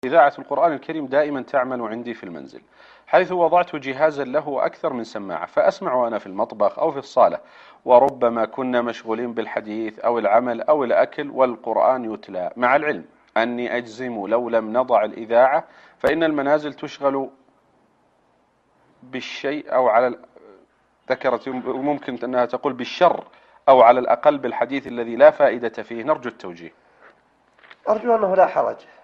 إذاعة القرآن الكريم دائما تعمل عندي في المنزل، حيث وضعت جهازا له أكثر من سماعة، فأسمع وأنا في المطبخ أو في الصالة، وربما كنا مشغولين بالحديث أو العمل أو الأكل والقرآن يتلى، مع العلم أني أجزم لو لم نضع الإذاعة فإن المنازل تشغل بالشيء أو على ذكرت ممكن أنها تقول بالشر أو على الأقل بالحديث الذي لا فائدة فيه. نرجو التوجيه. أرجو أنه لا حرج.